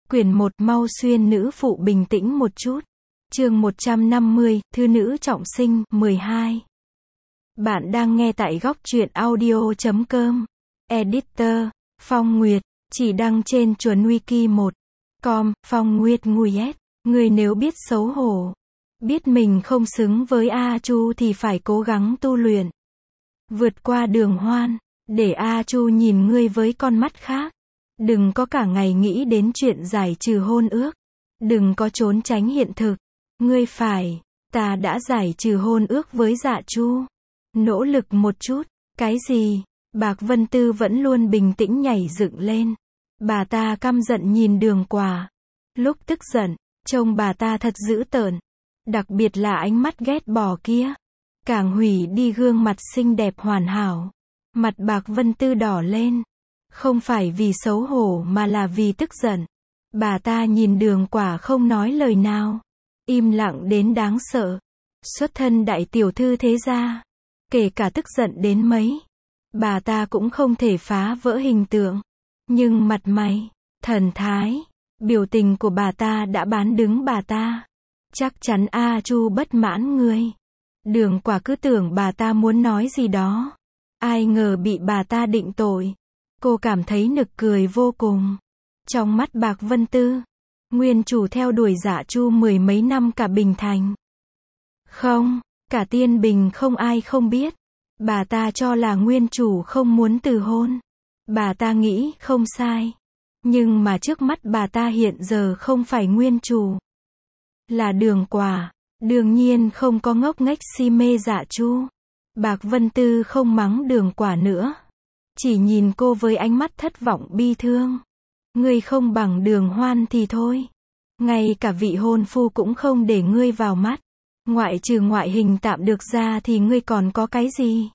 Quyển 1 Mau xuyên nữ phụ bình tĩnh một chút. Chương 150, Thư nữ trọng sinh, 12. Bạn đang nghe tại góc truyện audio.com. Editor, Phong Nguyệt, chỉ đăng trên chuẩn wiki 1.com, Phong Nguyệt Nguyệt. Người nếu biết xấu hổ, biết mình không xứng với A Chu thì phải cố gắng tu luyện. Vượt qua đường hoan, để A Chu nhìn ngươi với con mắt khác. Đừng có cả ngày nghĩ đến chuyện giải trừ hôn ước. Đừng có trốn tránh hiện thực. Ngươi phải, ta đã giải trừ hôn ước với Dạ Chu. Nỗ lực một chút. Cái gì? Bạc Vân Tư vẫn luôn bình tĩnh nhảy dựng lên. Bà ta căm giận nhìn Đường Quả. Lúc tức giận, trông bà ta thật dữ tợn. Đặc biệt là ánh mắt ghét bỏ kia. Càng hủy đi gương mặt xinh đẹp hoàn hảo. Mặt Bạc Vân Tư đỏ lên. Không phải vì xấu hổ mà là vì tức giận. Bà ta nhìn Đường Quả không nói lời nào. Im lặng đến đáng sợ. Xuất thân đại tiểu thư thế gia. Kể cả tức giận đến mấy, bà ta cũng không thể phá vỡ hình tượng. Nhưng mặt mày, thần thái, biểu tình của bà ta đã bán đứng bà ta. Chắc chắn A Chu bất mãn ngươi. Đường Quả cứ tưởng bà ta muốn nói gì đó. Ai ngờ bị bà ta định tội. Cô cảm thấy nực cười vô cùng. Trong mắt Bạc Vân Tư, nguyên chủ theo đuổi Dạ Chu mười mấy năm cả Bình Thành. Không, cả Tiên Bình không ai không biết. Bà ta cho là nguyên chủ không muốn từ hôn. Bà ta nghĩ không sai. Nhưng mà trước mắt bà ta hiện giờ không phải nguyên chủ. Là Đường Quả. Đương nhiên không có ngốc nghếch si mê Dạ Chu. Bạc Vân Tư không mắng Đường Quả nữa. Chỉ nhìn cô với ánh mắt thất vọng bi thương. Ngươi không bằng Đường Hoan thì thôi. Ngay cả vị hôn phu cũng không để ngươi vào mắt. Ngoại trừ ngoại hình tạm được ra thì ngươi còn có cái gì?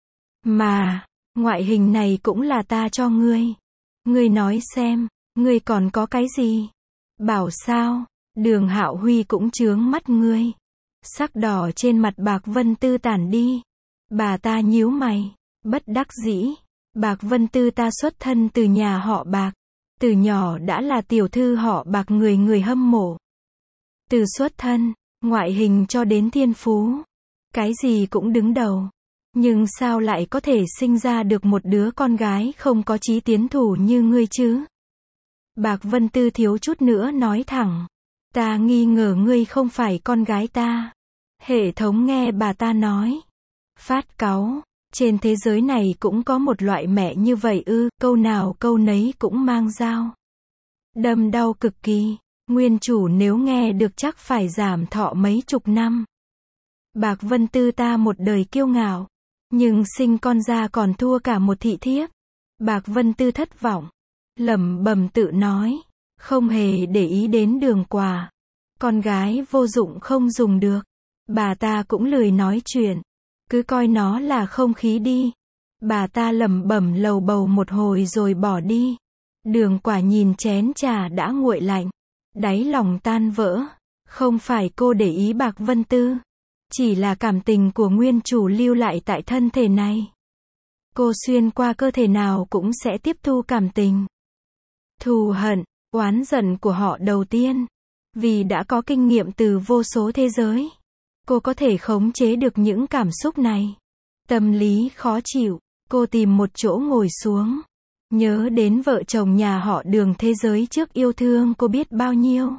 Mà, ngoại hình này cũng là ta cho ngươi. Ngươi nói xem, ngươi còn có cái gì? Bảo sao, Đường Hạo Huy cũng chướng mắt ngươi. Sắc đỏ trên mặt Bạc Vân Tư tản đi. Bà ta nhíu mày, bất đắc dĩ. Bạc Vân Tư ta xuất thân từ nhà họ Bạc. Từ nhỏ đã là tiểu thư họ Bạc người người hâm mộ. Từ xuất thân, ngoại hình cho đến thiên phú. Cái gì cũng đứng đầu. Nhưng sao lại có thể sinh ra được một đứa con gái không có chí tiến thủ như ngươi chứ? Bạc Vân Tư thiếu chút nữa nói thẳng. Ta nghi ngờ ngươi không phải con gái ta. Hệ thống nghe bà ta nói. Phát cáu. Trên thế giới này cũng có một loại mẹ như vậy ư, câu nào câu nấy cũng mang dao. Đâm đau cực kỳ. Nguyên chủ nếu nghe được chắc phải giảm thọ mấy chục năm. Bạc Vân Tư ta một đời kiêu ngạo. Nhưng sinh con ra còn thua cả một thị thiếp. Bạc Vân Tư thất vọng. Lẩm bẩm tự nói. Không hề để ý đến Đường Quả. Con gái vô dụng không dùng được. Bà ta cũng lười nói chuyện. Cứ coi nó là không khí đi. Bà ta lẩm bẩm lầu bầu một hồi rồi bỏ đi. Đường Quả nhìn chén trà đã nguội lạnh. Đáy lòng tan vỡ. Không phải cô để ý Bạc Vân Tư. Chỉ là cảm tình của nguyên chủ lưu lại tại thân thể này. Cô xuyên qua cơ thể nào cũng sẽ tiếp thu cảm tình. Thù hận, oán giận của họ đầu tiên. Vì đã có kinh nghiệm từ vô số thế giới. Cô có thể khống chế được những cảm xúc này. Tâm lý khó chịu. Cô tìm một chỗ ngồi xuống. Nhớ đến vợ chồng nhà họ Đường thế giới trước yêu thương cô biết bao nhiêu.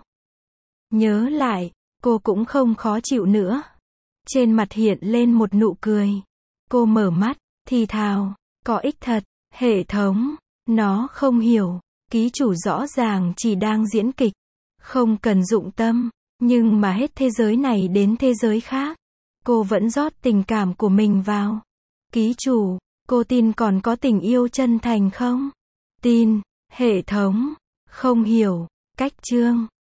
Nhớ lại, cô cũng không khó chịu nữa. Trên mặt hiện lên một nụ cười. Cô mở mắt, thì thào, có ích thật, hệ thống, nó không hiểu, ký chủ rõ ràng chỉ đang diễn kịch, không cần dụng tâm, nhưng mà hết thế giới này đến thế giới khác. Cô vẫn rót tình cảm của mình vào. Ký chủ, cô tin còn có tình yêu chân thành không? Tin, hệ thống, không hiểu, cách chương.